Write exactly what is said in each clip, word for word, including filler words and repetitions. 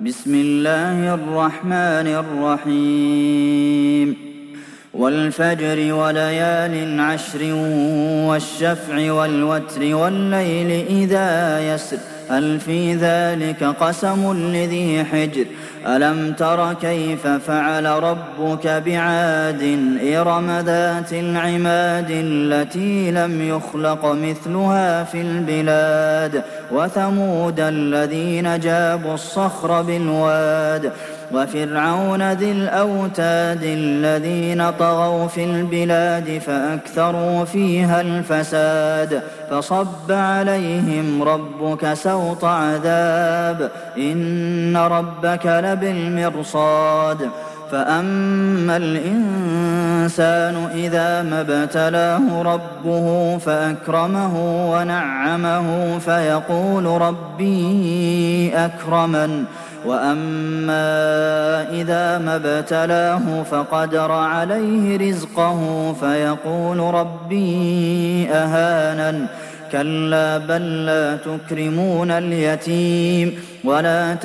بسم الله الرحمن الرحيم والفجر وليال عشر والشفع والوتر والليل إذا يسر هل في ذلك قسم لذي حجر ألم تر كيف فعل ربك بعاد إرم ذات العماد التي لم يخلق مثلها في البلاد وثمود الذين جابوا الصخر بالواد وفرعون ذي الأوتاد الذين طغوا في البلاد فأكثروا فيها الفساد فصب عليهم ربك سوط عذاب إن ربك لبالمرصاد فأما الإنسان إذا ما ابتلاه ربه فأكرمه ونعمه فيقول ربي أكرمن وأما إذا ما ابتلاه فقدر عليه رزقه فيقول ربي أهانن كلا بل لا تكرمون اليتيم ولا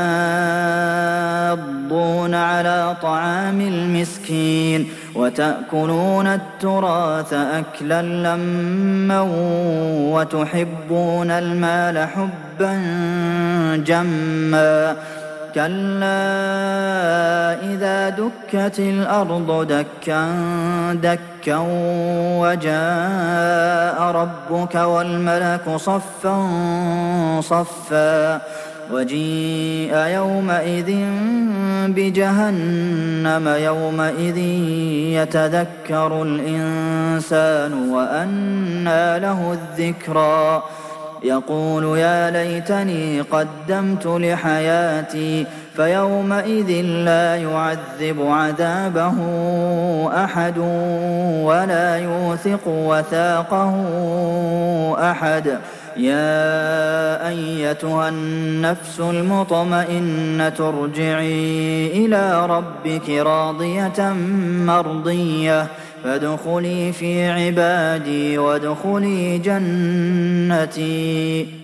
تحاضون على طعام المسكين وتأكلون التراث أكلا لما وتحبون المال حبا جما كلا إذا دكت الأرض دكا دكا وجاء ربك والملك صفا صفا وجيء يومئذ بجهنم يومئذ يتذكر الإنسان وأنى له الذكرى يقول يا ليتني قدمت لحياتي فيومئذ لا يعذب عذابه أحد ولا يوثق وثاقه أحد يا أيتها النفس المطمئنة ارجعي إلى ربك راضية مرضية فادخلي في عبادي وادخلي جنتي